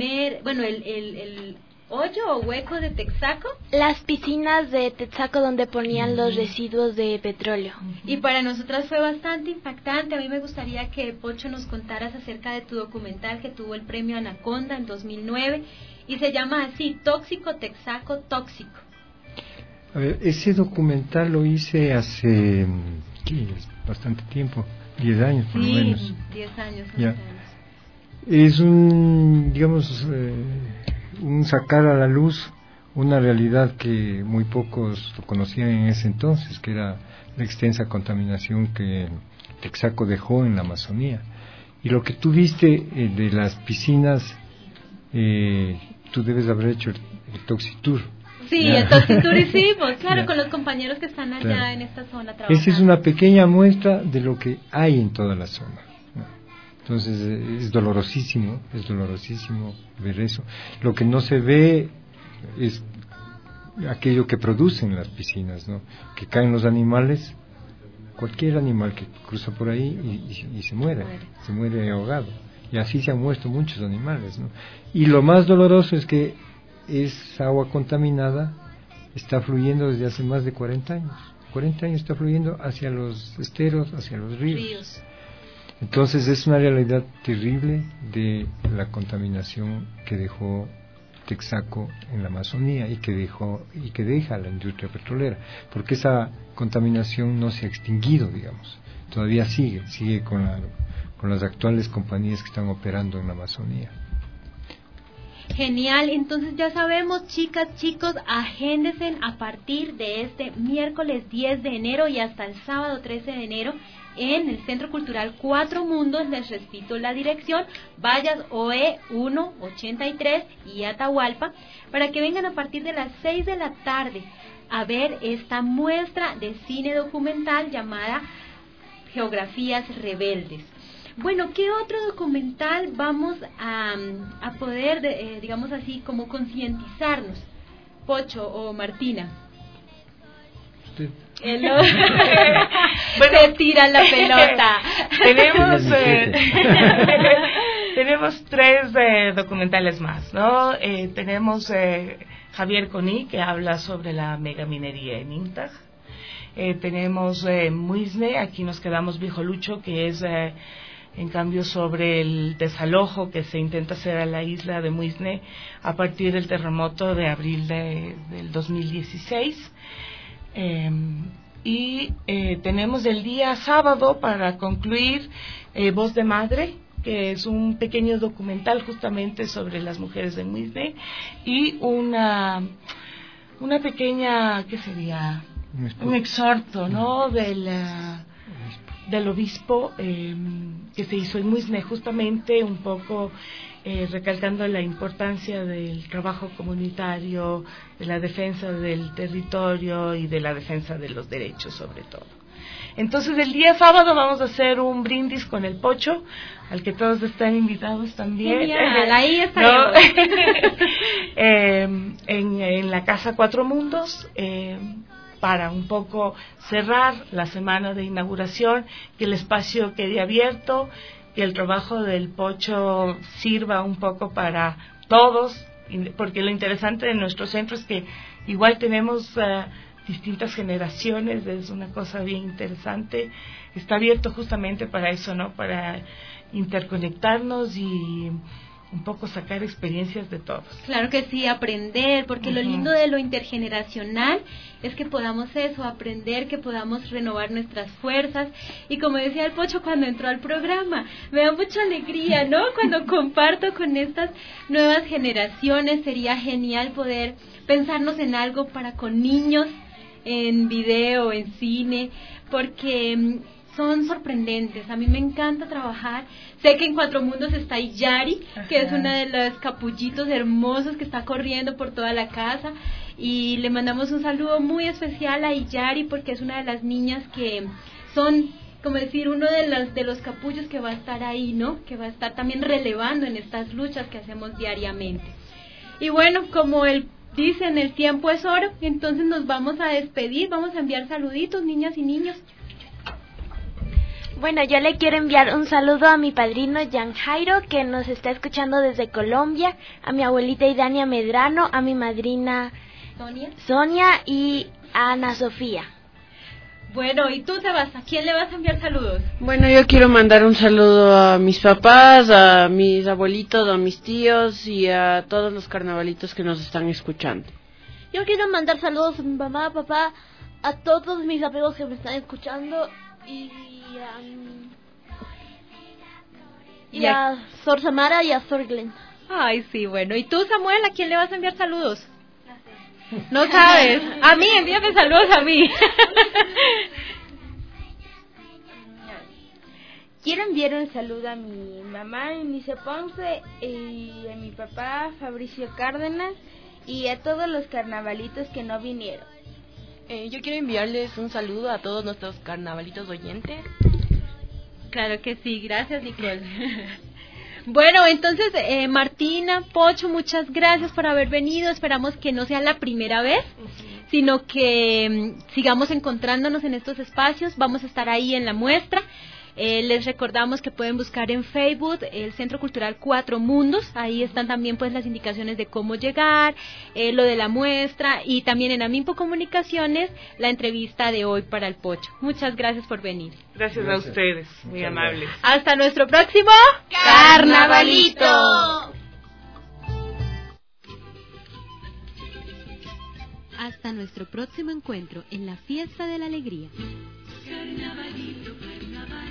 hoyo o hueco de Texaco. Las piscinas de Texaco donde ponían los residuos de petróleo. Y para nosotras fue bastante impactante. A mí me gustaría que, Pocho, nos contaras acerca de tu documental que tuvo el premio Anaconda en 2009 y se llama así, Tóxico, Texaco, Tóxico. A ver, ese documental lo hice hace bastante tiempo, 10 años por lo menos. Sí, 10 años. Ya. Es un, digamos, un sacar a la luz una realidad que muy pocos conocían en ese entonces, que era la extensa contaminación que Texaco dejó en la Amazonía. Y lo que tú viste de las piscinas, tú debes haber hecho el Toxitour. Sí, ¿ya? el Toxitour hicimos, claro, ¿ya? Con los compañeros que están allá Claro. en esta zona trabajando. Esa es una pequeña muestra de lo que hay en toda la zona. Entonces es dolorosísimo ver eso. Lo que no se ve es aquello que producen las piscinas, ¿no? Que caen los animales, cualquier animal que cruza por ahí y se muere ahogado. Y así se han muerto muchos animales, ¿no? Y lo más doloroso es que esa agua contaminada está fluyendo desde hace más de 40 años. 40 años está fluyendo hacia los esteros, hacia los ríos. Entonces es una realidad terrible de la contaminación que dejó Texaco en la Amazonía y que deja la industria petrolera, porque esa contaminación no se ha extinguido, digamos, todavía sigue con las actuales compañías que están operando en la Amazonía. Genial, entonces ya sabemos, chicas, chicos, agéndense a partir de este miércoles 10 de enero y hasta el sábado 13 de enero en el Centro Cultural Cuatro Mundos. Les repito la dirección, Vallas OE 183 y Atahualpa, para que vengan a partir de las 6 de la tarde a ver esta muestra de cine documental llamada Geografías Rebeldes. Bueno, ¿qué otro documental vamos a poder, digamos así, como concientizarnos? Pocho o Martina. Bueno, se tira la pelota. Tenemos 3 documentales más, ¿no? Tenemos Javier Coní, que habla sobre la megaminería en Intag. Tenemos Muisne, aquí nos quedamos Viejo Lucho, que es en cambio sobre el desalojo que se intenta hacer a la isla de Muisne a partir del terremoto de abril del 2016. Y tenemos el día sábado, para concluir, Voz de Madre, que es un pequeño documental justamente sobre las mujeres de Muisne, y una pequeña, ¿qué sería? Un exhorto, ¿no? del obispo que se hizo en Muisne, justamente un poco recalcando la importancia del trabajo comunitario, de la defensa del territorio y de la defensa de los derechos sobre todo. Entonces el día sábado vamos a hacer un brindis con el Pocho, al que todos están invitados también. Genial, ahí estaremos. En la Casa Cuatro Mundos, para un poco cerrar la semana de inauguración, que el espacio quede abierto, que el trabajo del Pocho sirva un poco para todos, porque lo interesante de nuestro centro es que igual tenemos distintas generaciones, es una cosa bien interesante. Está abierto justamente para eso, ¿no? Para interconectarnos y un poco sacar experiencias de todos. Claro que sí, aprender, porque lo lindo de lo intergeneracional es que podamos eso, aprender, que podamos renovar nuestras fuerzas, y como decía el Pocho cuando entró al programa, me da mucha alegría, ¿no? Cuando comparto con estas nuevas generaciones, sería genial poder pensarnos en algo para con niños, en video, en cine, porque son sorprendentes. A mí me encanta trabajar. Sé que en Cuatro Mundos está Yari, que es una de los capullitos hermosos que está corriendo por toda la casa, y le mandamos un saludo muy especial a Yari, porque es una de las niñas que son, como decir, uno de los capullos que va a estar ahí, ¿no? Que va a estar también relevando en estas luchas que hacemos diariamente. Y bueno, como dicen, el tiempo es oro, entonces nos vamos a despedir, vamos a enviar saluditos, niñas y niños. Bueno, yo le quiero enviar un saludo a mi padrino Jan Jairo, que nos está escuchando desde Colombia, a mi abuelita Idania Medrano, a mi madrina Sonia y a Ana Sofía. Bueno, ¿y tú, Sebas? ¿A quién le vas a enviar saludos? Bueno, yo quiero mandar un saludo a mis papás, a mis abuelitos, a mis tíos y a todos los carnavalitos que nos están escuchando. Yo quiero mandar saludos a mi mamá, papá, a todos mis amigos que me están escuchando y a Sor Samara y a Sor Glenn. Ay, sí, bueno. ¿Y tú, Samuel, a quién le vas a enviar saludos? No sabes. A mí, envíame saludos a mí. Quiero enviar un saludo a mi mamá, Eunice Ponce, y a mi papá, Fabricio Cárdenas, y a todos los carnavalitos que no vinieron. Yo quiero enviarles un saludo a todos nuestros carnavalitos oyentes. Claro que sí, gracias, Nicole. Bueno, entonces, Martina, Pocho, muchas gracias por haber venido. Esperamos que no sea la primera vez, sino que sigamos encontrándonos en estos espacios. Vamos a estar ahí en la muestra. Les recordamos que pueden buscar en Facebook el Centro Cultural Cuatro Mundos. Ahí están también pues las indicaciones de cómo llegar, lo de la muestra, y también en Amimpo Comunicaciones la entrevista de hoy para el Pocho. Muchas gracias por venir. Gracias a ustedes, muy amables. Hasta nuestro próximo Carnavalito. Hasta nuestro próximo encuentro en la Fiesta de la Alegría. Carnavalito, carnaval.